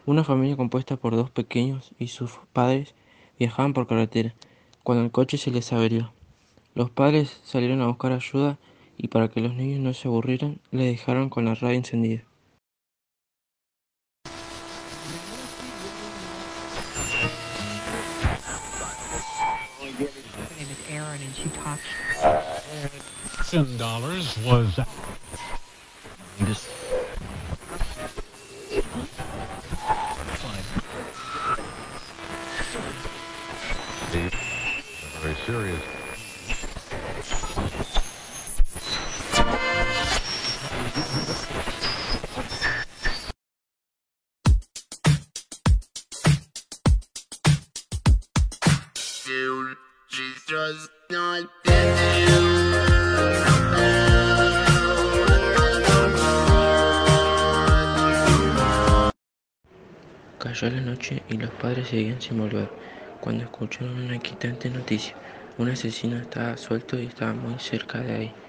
Una familia compuesta por dos pequeños y sus padres viajaban por carretera, cuando el coche se les averió. Los padres salieron a buscar ayuda y para que los niños no se aburrieran, les dejaron con la radio encendida. $10 was very serious. Cayó la noche y los padres seguían sin volver, cuando escucharon una inquietante noticia. Un asesino estaba suelto y estaba muy cerca de ahí.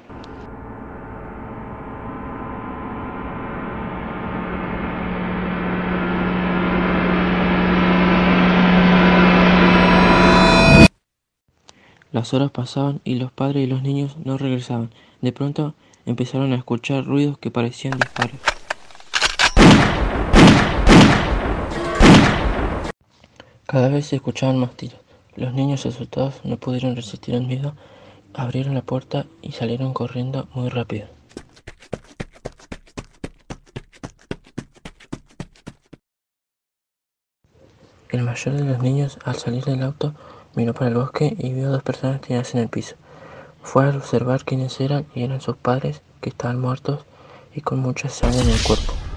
Las horas pasaban y los padres y los niños no regresaban. De pronto empezaron a escuchar ruidos que parecían disparos. Cada vez se escuchaban más tiros. Los niños asustados no pudieron resistir el miedo, abrieron la puerta y salieron corriendo muy rápido. El mayor de los niños, al salir del auto, miró para el bosque y vio a dos personas tiradas en el piso. Fue a observar quiénes eran y eran sus padres, que estaban muertos y con mucha sangre en el cuerpo.